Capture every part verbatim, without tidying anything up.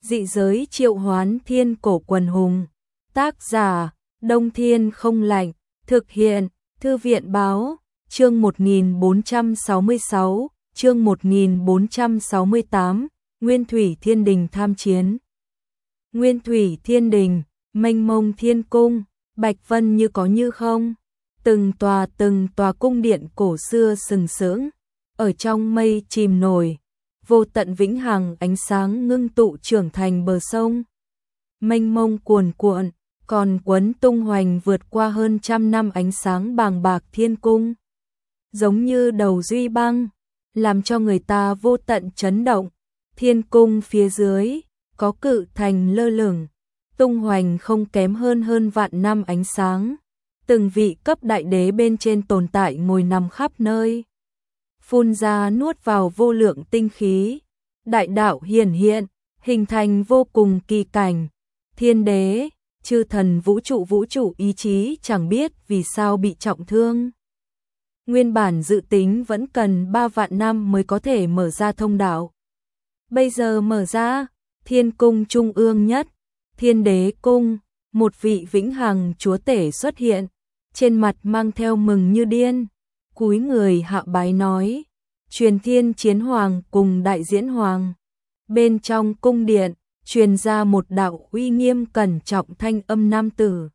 Dị giới triệu hoán thiên cổ quần hùng. Tác giả, Đông Thiên không lạnh. Thực hiện, Thư viện báo, chương một nghìn bốn trăm sáu mươi sáu, chương một nghìn bốn trăm sáu mươi tám, Nguyên Thủy Thiên Đình tham chiến. Nguyên Thủy Thiên Đình, mênh mông thiên cung, bạch vân như có như không. Từng tòa từng tòa cung điện cổ xưa sừng sững, ở trong mây chìm nổi, vô tận vĩnh hằng ánh sáng ngưng tụ trưởng thành bờ sông. Mênh mông cuồn cuộn, còn quấn tung hoành vượt qua hơn trăm năm ánh sáng bàng bạc thiên cung. Giống như đầu duy băng, làm cho người ta vô tận chấn động. Thiên cung phía dưới, có cự thành lơ lửng, tung hoành không kém hơn hơn vạn năm ánh sáng. Từng vị cấp đại đế bên trên tồn tại ngồi nằm khắp nơi. Phun ra nuốt vào vô lượng tinh khí, đại đạo hiển hiện, hình thành vô cùng kỳ cảnh. Thiên đế, chư thần vũ trụ vũ trụ ý chí chẳng biết vì sao bị trọng thương. Nguyên bản dự tính vẫn cần ba vạn năm mới có thể mở ra thông đạo. Bây giờ mở ra, thiên cung trung ương nhất, thiên đế cung, một vị vĩnh hằng chúa tể xuất hiện, trên mặt mang theo mừng như điên, cúi người hạ bái nói, truyền thiên chiến hoàng cùng đại diễn hoàng. Bên trong cung điện, truyền ra một đạo uy nghiêm cẩn trọng thanh âm nam tử.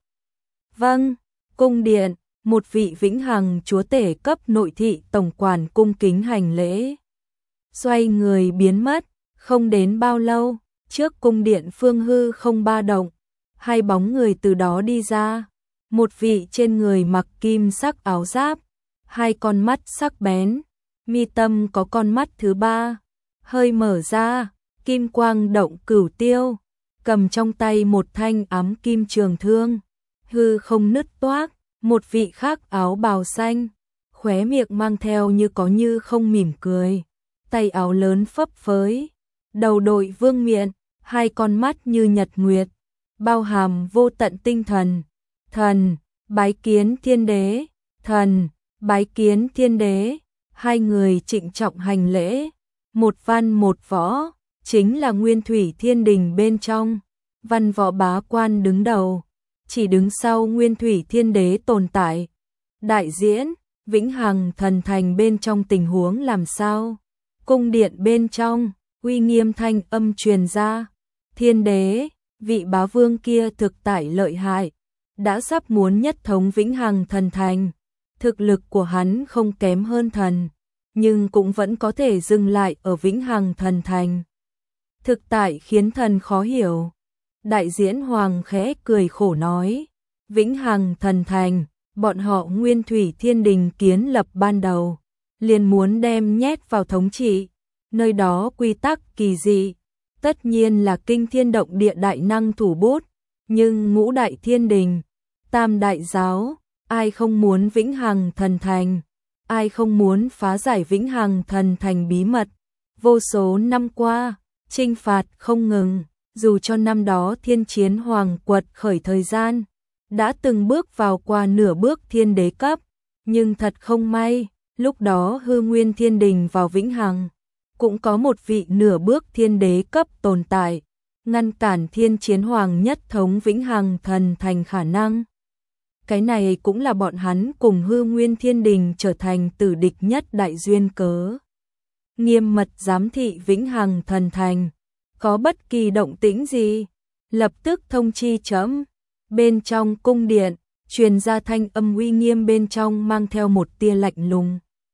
Vâng, cung điện, một vị vĩnh hằng chúa tể cấp nội thị tổng quản cung kính hành lễ. Xoay người biến mất, không đến bao lâu, trước cung điện phương hư không ba động, hai bóng người từ đó đi ra. Một vị trên người mặc kim sắc áo giáp, hai con mắt sắc bén, mi tâm có con mắt thứ ba, hơi mở ra, kim quang động cửu tiêu, cầm trong tay một thanh ám kim trường thương, hư không nứt toác. Một vị khác áo bào xanh, khóe miệng mang theo như có như không mỉm cười, tay áo lớn phấp phới, đầu đội vương miện, hai con mắt như nhật nguyệt, bao hàm vô tận tinh thần. Thần, bái kiến thiên đế, thần, bái kiến thiên đế. Hai người trịnh trọng hành lễ, một văn một võ, chính là Nguyên Thủy Thiên Đình bên trong. Văn võ bá quan đứng đầu, chỉ đứng sau Nguyên Thủy Thiên Đế tồn tại. Đại diễn, vĩnh hằng thần thành bên trong tình huống làm sao? Cung điện bên trong, uy nghiêm thanh âm truyền ra. Thiên đế, vị bá vương kia thực tại lợi hại, đã sắp muốn nhất thống vĩnh hằng thần thành. Thực lực của hắn không kém hơn thần, nhưng cũng vẫn có thể dừng lại ở vĩnh hằng thần thành. Thực tại khiến thần khó hiểu. Đại diễn hoàng khẽ cười khổ nói, vĩnh hằng thần thành, bọn họ Nguyên Thủy Thiên Đình kiến lập ban đầu, liền muốn đem nhét vào thống trị, nơi đó quy tắc kỳ dị, tất nhiên là kinh thiên động địa đại năng thủ bút, nhưng ngũ đại thiên đình, tam đại giáo, ai không muốn vĩnh hằng thần thành, ai không muốn phá giải vĩnh hằng thần thành bí mật. Vô số năm qua, chinh phạt không ngừng. Dù cho năm đó thiên chiến hoàng quật khởi thời gian, đã từng bước vào qua nửa bước thiên đế cấp, nhưng thật không may, lúc đó hư nguyên thiên đình vào vĩnh hằng, cũng có một vị nửa bước thiên đế cấp tồn tại, ngăn cản thiên chiến hoàng nhất thống vĩnh hằng thần thành khả năng. Cái này cũng là bọn hắn cùng hư nguyên thiên đình trở thành tử địch nhất đại duyên cớ. Nghiêm mật giám thị vĩnh hằng thần thành. Có bất kỳ động tĩnh gì, lập tức thông chi chấm. Bên trong cung điện, truyền ra thanh âm uy nghiêm bên trong mang theo một tia lạnh lùng.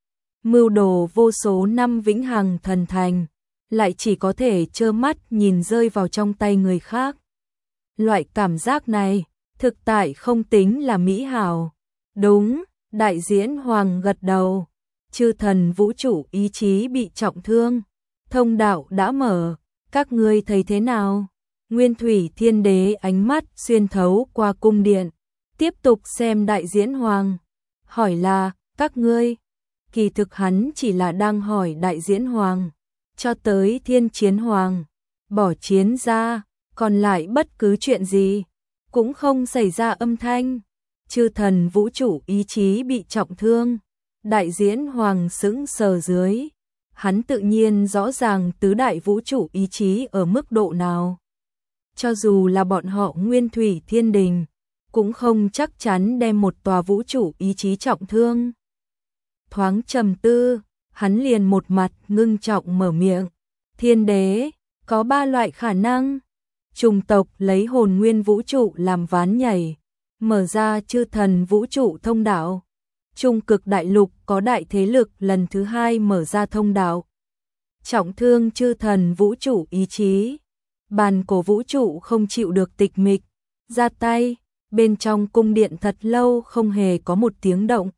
Mưu đồ vô số năm vĩnh hằng thần thành, lại chỉ có thể trơ mắt nhìn rơi vào trong tay người khác. Loại cảm giác này, thực tại không tính là mỹ hảo. Đúng, đại diễn hoàng gật đầu. Chư thần vũ trụ ý chí bị trọng thương, thông đạo đã mở. Các ngươi thấy thế nào? Nguyên Thủy Thiên Đế ánh mắt xuyên thấu qua cung điện, tiếp tục xem đại diễn hoàng, hỏi là, các ngươi? Kỳ thực hắn chỉ là đang hỏi đại diễn hoàng, cho tới thiên chiến hoàng, bỏ chiến ra, còn lại bất cứ chuyện gì, cũng không xảy ra âm thanh. Chư thần vũ trụ ý chí bị trọng thương, đại diễn hoàng sững sờ dưới. Hắn tự nhiên rõ ràng tứ đại vũ trụ ý chí ở mức độ nào. cho dù là bọn họ Nguyên Thủy Thiên Đình, cũng không chắc chắn đem một tòa vũ trụ ý chí trọng thương. Thoáng trầm tư, hắn liền một mặt ngưng trọng mở miệng. Thiên đế, có ba loại khả năng. Trùng tộc lấy hồn nguyên vũ trụ làm ván nhảy, mở ra chư thần vũ trụ thông đạo. Trung cực đại lục có đại thế lực lần thứ hai mở ra thông đạo. Trọng thương chư thần vũ trụ ý chí. Bàn cổ vũ trụ không chịu được tịch mịch, ra tay, bên trong cung điện thật lâu không hề có một tiếng động.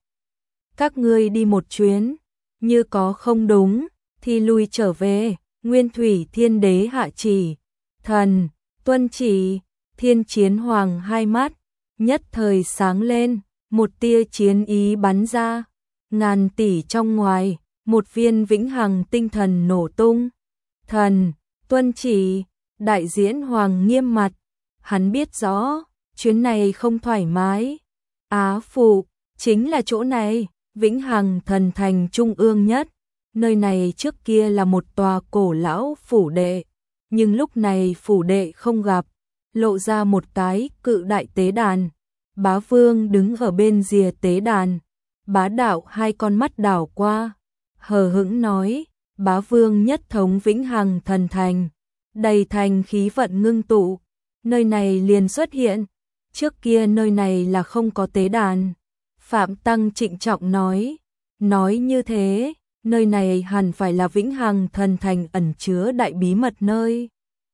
Các ngươi đi một chuyến, như có không đúng, thì lui trở về. Nguyên Thủy Thiên Đế hạ chỉ. Thần, tuân chỉ. Thiên Chiến Hoàng hai mắt nhất thời sáng lên, một tia chiến ý bắn ra. Ngàn tỷ trong ngoài, một viên vĩnh hằng tinh thần nổ tung. Thần, tuân chỉ. Đại diễn Hoàng nghiêm mặt, hắn biết rõ, chuyến này không thoải mái. Á Phụ, chính là chỗ này, vĩnh hằng thần thành trung ương nhất. Nơi này trước kia là một tòa cổ lão phủ đệ, nhưng lúc này phủ đệ không gặp, lộ ra một cái cự đại tế đàn. Bá Vương đứng ở bên rìa tế đàn, bá đạo hai con mắt đảo qua, hờ hững nói, Bá Vương nhất thống vĩnh hằng thần thành. Đầy thành khí vận ngưng tụ, nơi này liền xuất hiện. Trước kia nơi này là không có tế đàn. Phạm Tăng trịnh trọng nói, nói như thế, nơi này hẳn phải là vĩnh hằng thần thành ẩn chứa đại bí mật nơi.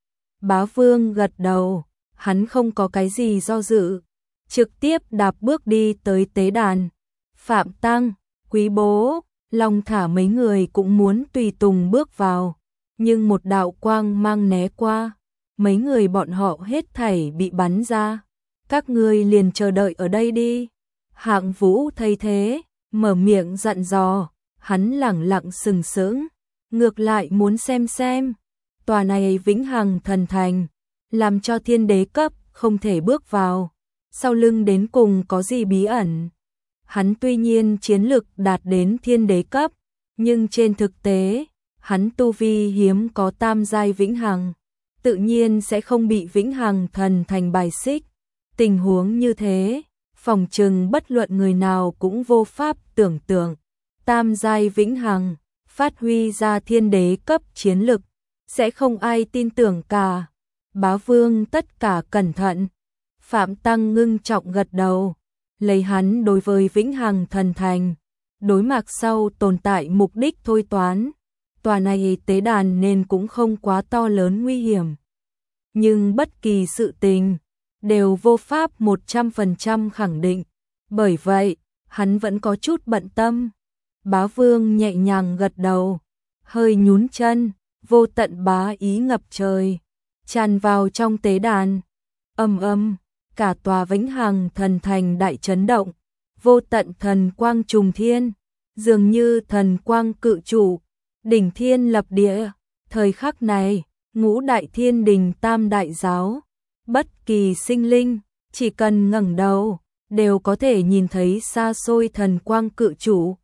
Bá Vương gật đầu, hắn không có cái gì do dự, trực tiếp đạp bước đi tới tế đàn. Phạm Tăng, Quý Bố, Long Thả mấy người cũng muốn tùy tùng bước vào. Nhưng một đạo quang mang né qua, mấy người bọn họ hết thảy bị bắn ra. Các ngươi liền chờ đợi ở đây đi. Hạng Vũ thấy thế, mở miệng dặn dò, hắn lẳng lặng sừng sững, ngược lại muốn xem xem. Tòa này vĩnh hằng thần thành, làm cho thiên đế cấp không thể bước vào. Sau lưng đến cùng có gì bí ẩn? Hắn tuy nhiên chiến lực đạt đến thiên đế cấp, nhưng trên thực tế, hắn tu vi hiếm có tam giai vĩnh hằng, tự nhiên sẽ không bị vĩnh hằng thần thành bài xích. Tình huống như thế, phòng trừng bất luận người nào cũng vô pháp tưởng tượng. Tam giai vĩnh hằng, phát huy ra thiên đế cấp chiến lực, sẽ không ai tin tưởng cả. Bá Vương tất cả cẩn thận. Phạm Tăng ngưng trọng gật đầu, lấy hắn đối với vĩnh hằng thần thành, đối mặt sau tồn tại mục đích thôi toán. Tòa này tế đàn nên cũng không quá to lớn nguy hiểm. Nhưng bất kỳ sự tình, đều vô pháp một trăm phần trăm khẳng định. Bởi vậy, hắn vẫn có chút bận tâm. Bá Vương nhẹ nhàng gật đầu, hơi nhún chân, vô tận bá ý ngập trời, tràn vào trong tế đàn. Âm âm, cả tòa vĩnh hằng thần thành đại chấn động, vô tận thần quang trùng thiên, dường như thần quang cự trụ, đỉnh thiên lập địa. Thời khắc này, ngũ đại thiên đình tam đại giáo, bất kỳ sinh linh, chỉ cần ngẩng đầu, đều có thể nhìn thấy xa xôi thần quang cự trụ.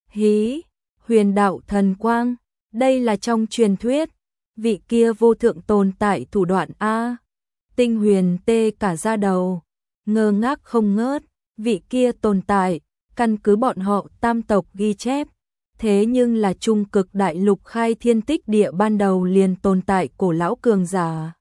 Hí, huyền đạo thần quang, đây là trong truyền thuyết, vị kia vô thượng tồn tại thủ đoạn A. Tinh Huyền tê cả da đầu, ngơ ngác không ngớt, vị kia tồn tại, căn cứ bọn họ tam tộc ghi chép. Thế nhưng là trung cực đại lục khai thiên tích địa ban đầu liền tồn tại cổ lão cường giả.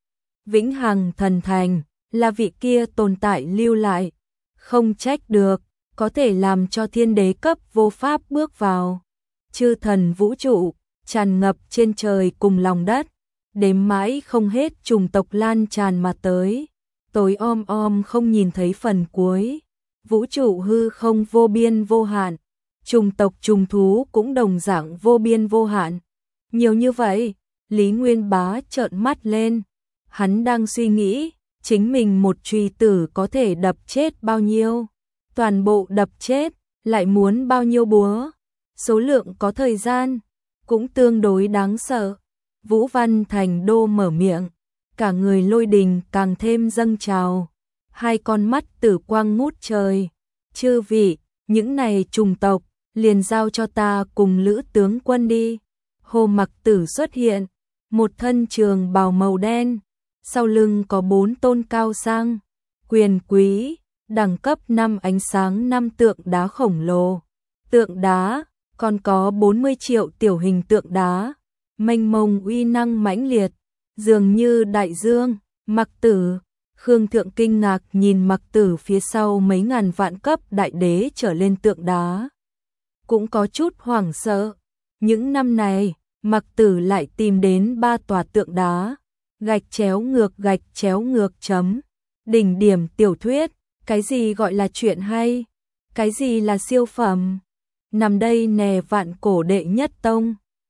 Vĩnh hằng thần thành, là vị kia tồn tại lưu lại, không trách được, có thể làm cho thiên đế cấp vô pháp bước vào. Chư thần vũ trụ, tràn ngập trên trời cùng lòng đất, đếm mãi không hết chủng tộc lan tràn mà tới. Tối om om không nhìn thấy phần cuối, vũ trụ hư không vô biên vô hạn. Trùng tộc trùng thú cũng đồng dạng vô biên vô hạn. Nhiều như vậy, Lý Nguyên Bá trợn mắt lên. Hắn đang suy nghĩ, chính mình một truy tử có thể đập chết bao nhiêu. Toàn bộ đập chết, lại muốn bao nhiêu búa. Số lượng có thời gian, cũng tương đối đáng sợ. Vũ Văn Thành Đô mở miệng, cả người lôi đình càng thêm dâng trào. Hai con mắt tử quang ngút trời. Chư vị, những này trùng tộc, liền giao cho ta cùng Lữ tướng quân đi. Hồ Mặc Tử xuất hiện, một thân trường bào màu đen, sau lưng có bốn tôn cao sang, quyền quý, đẳng cấp năm ánh sáng năm tượng đá khổng lồ. Tượng đá, còn có bốn mươi triệu tiểu hình tượng đá, mênh mông uy năng mãnh liệt, dường như đại dương. Mặc Tử, Khương Thượng kinh ngạc nhìn Mặc Tử phía sau mấy ngàn vạn cấp đại đế trở lên tượng đá. Cũng có chút hoảng sợ. Những năm này, Mặc Tử lại tìm đến ba tòa tượng đá. Gạch chéo ngược gạch chéo ngược chấm. Đỉnh điểm tiểu thuyết, cái gì gọi là chuyện hay? Cái gì là siêu phẩm? Nằm đây nè vạn cổ đệ nhất tông.